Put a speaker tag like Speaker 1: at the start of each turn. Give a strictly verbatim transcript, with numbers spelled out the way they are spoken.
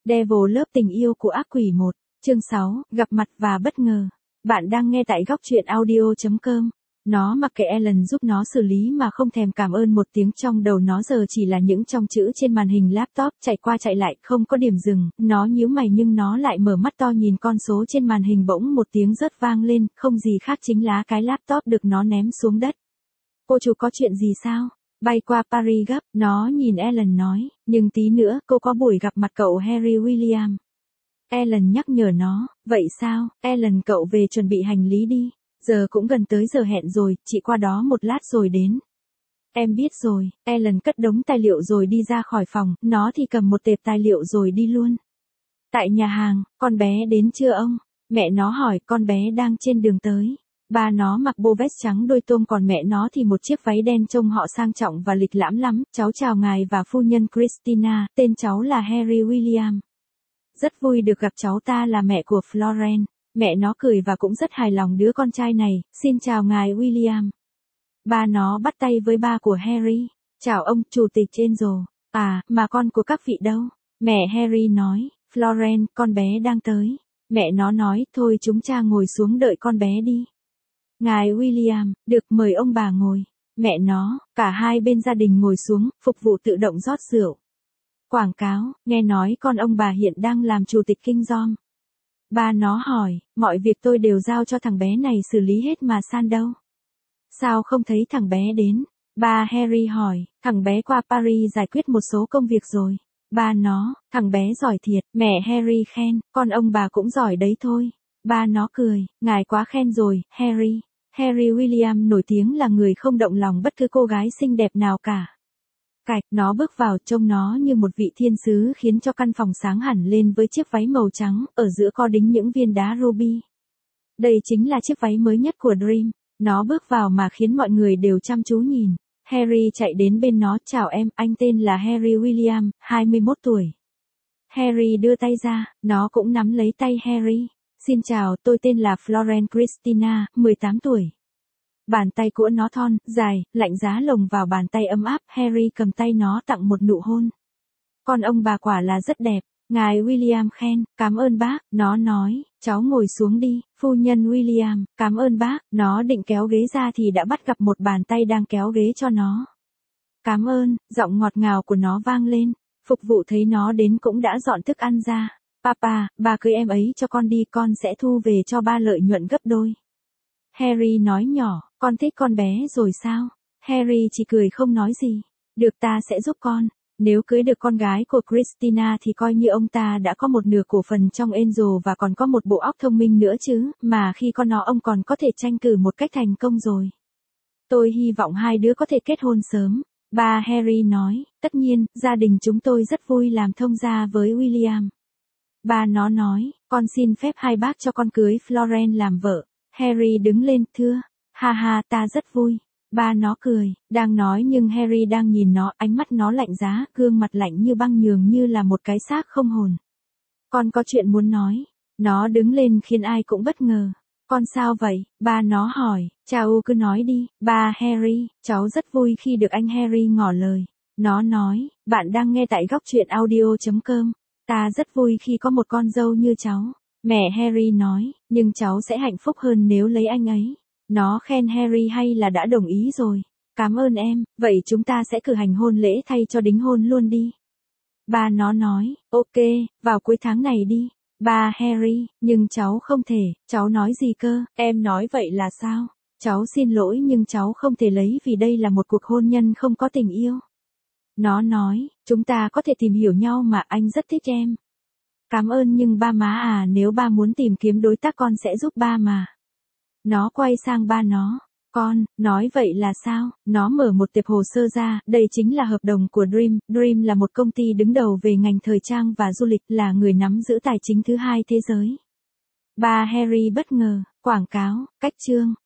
Speaker 1: Devil Love tình yêu của ác quỷ một, chương sáu, gặp mặt và bất ngờ. Bạn đang nghe tại góc truyện audio chấm com. Nó mặc kệ Ellen giúp nó xử lý mà không thèm cảm ơn một tiếng, trong đầu nó giờ chỉ là những trong chữ trên màn hình laptop chạy qua chạy lại, không có điểm dừng. Nó nhíu mày nhưng nó lại mở mắt to nhìn con số trên màn hình, bỗng một tiếng rớt vang lên, không gì khác chính là cái laptop được nó ném xuống đất. Cô chủ có chuyện gì sao? Bay qua Paris gấp, nó nhìn Ellen nói, nhưng tí nữa cô có buổi gặp mặt cậu Harry William. Ellen nhắc nhở nó, vậy sao? Ellen, cậu về chuẩn bị hành lý đi, giờ cũng gần tới giờ hẹn rồi, chị qua đó một lát rồi đến. Em biết rồi. Ellen cất đống tài liệu rồi đi ra khỏi phòng, nó thì cầm một tệp tài liệu rồi đi luôn. Tại nhà hàng, con bé đến chưa ông? Mẹ nó hỏi, con bé đang trên đường tới. Ba nó mặc bộ vest trắng đôi tôm, còn mẹ nó thì một chiếc váy đen trông họ sang trọng và lịch lãm lắm. Cháu chào ngài và phu nhân Christina, tên cháu là Harry William. Rất vui được gặp cháu, ta là mẹ của Florence. Mẹ nó cười và cũng rất hài lòng đứa con trai này. Xin chào ngài William. Ba nó bắt tay với ba của Harry. Chào ông, chủ tịch Angel. À, mà con của các vị đâu? Mẹ Harry nói, Florence, con bé đang tới. Mẹ nó nói, thôi chúng cha ngồi xuống đợi con bé đi. Ngài William, được, mời ông bà ngồi. Mẹ nó, cả hai bên gia đình ngồi xuống, phục vụ tự động rót rượu. Quảng cáo, nghe nói con ông bà hiện đang làm chủ tịch kinh doanh. Ba nó hỏi, mọi việc tôi đều giao cho thằng bé này xử lý hết mà San đâu? Sao không thấy thằng bé đến? Ba Harry hỏi, thằng bé qua Paris giải quyết một số công việc rồi. Ba nó, thằng bé giỏi thiệt, mẹ Harry khen, con ông bà cũng giỏi đấy thôi. Ba nó cười, ngài quá khen rồi, Harry. Harry William nổi tiếng là người không động lòng bất cứ cô gái xinh đẹp nào cả. Cạch, nó bước vào, trông nó như một vị thiên sứ, khiến cho căn phòng sáng hẳn lên với chiếc váy màu trắng, ở giữa có đính những viên đá ruby. Đây chính là chiếc váy mới nhất của Dream. Nó bước vào mà khiến mọi người đều chăm chú nhìn. Harry chạy đến bên nó, chào em, anh tên là Harry William, hai mươi mốt tuổi. Harry đưa tay ra, nó cũng nắm lấy tay Harry. Xin chào, tôi tên là Florence Christina, mười tám tuổi. Bàn tay của nó thon, dài, lạnh giá lồng vào bàn tay ấm áp. Harry cầm tay nó tặng một nụ hôn. Con ông bà quả là rất đẹp. Ngài William khen, cảm ơn bác. Nó nói, cháu ngồi xuống đi. Phu nhân William, cảm ơn bác. Nó định kéo ghế ra thì đã bắt gặp một bàn tay đang kéo ghế cho nó. Cảm ơn, giọng ngọt ngào của nó vang lên. Phục vụ thấy nó đến cũng đã dọn thức ăn ra. Papa, bà cưới em ấy cho con đi, con sẽ thu về cho ba lợi nhuận gấp đôi. Harry nói nhỏ, con thích con bé rồi sao? Harry chỉ cười không nói gì. Được, ta sẽ giúp con. Nếu cưới được con gái của Christina thì coi như ông ta đã có một nửa cổ phần trong Angel và còn có một bộ óc thông minh nữa chứ, mà khi có nó ông còn có thể tranh cử một cách thành công rồi. Tôi hy vọng hai đứa có thể kết hôn sớm. Ba Harry nói, tất nhiên, gia đình chúng tôi rất vui làm thông gia với William. Ba nó nói, con xin phép hai bác cho con cưới Florence làm vợ. Harry đứng lên, thưa, ha ha, ta rất vui. Ba nó cười, đang nói nhưng Harry đang nhìn nó, ánh mắt nó lạnh giá, gương mặt lạnh như băng, nhường như là một cái xác không hồn. Con có chuyện muốn nói. Nó đứng lên khiến ai cũng bất ngờ. Con sao vậy? Ba nó hỏi, chào, cứ nói đi. Ba Harry, cháu rất vui khi được anh Harry ngỏ lời. Nó nói, bạn đang nghe tại góc truyện audio chấm com. Ta rất vui khi có một con dâu như cháu. Mẹ Harry nói, nhưng cháu sẽ hạnh phúc hơn nếu lấy anh ấy. Nó khen Harry hay là đã đồng ý rồi. Cảm ơn em, vậy chúng ta sẽ cử hành hôn lễ thay cho đính hôn luôn đi. Ba nó nói, ok, vào cuối tháng này đi. Ba Harry, nhưng cháu không thể. Cháu nói gì cơ? Em nói vậy là sao? Cháu xin lỗi nhưng cháu không thể lấy vì đây là một cuộc hôn nhân không có tình yêu. Nó nói, chúng ta có thể tìm hiểu nhau mà, anh rất thích em. Cảm ơn nhưng ba má à, nếu ba muốn tìm kiếm đối tác con sẽ giúp ba mà. Nó quay sang ba nó. Con, nói vậy là sao? Nó mở một tệp hồ sơ ra, đây chính là hợp đồng của Dream. Dream là một công ty đứng đầu về ngành thời trang và du lịch, là người nắm giữ tài chính thứ hai thế giới. Ba Harry bất ngờ, quảng cáo, cách chương.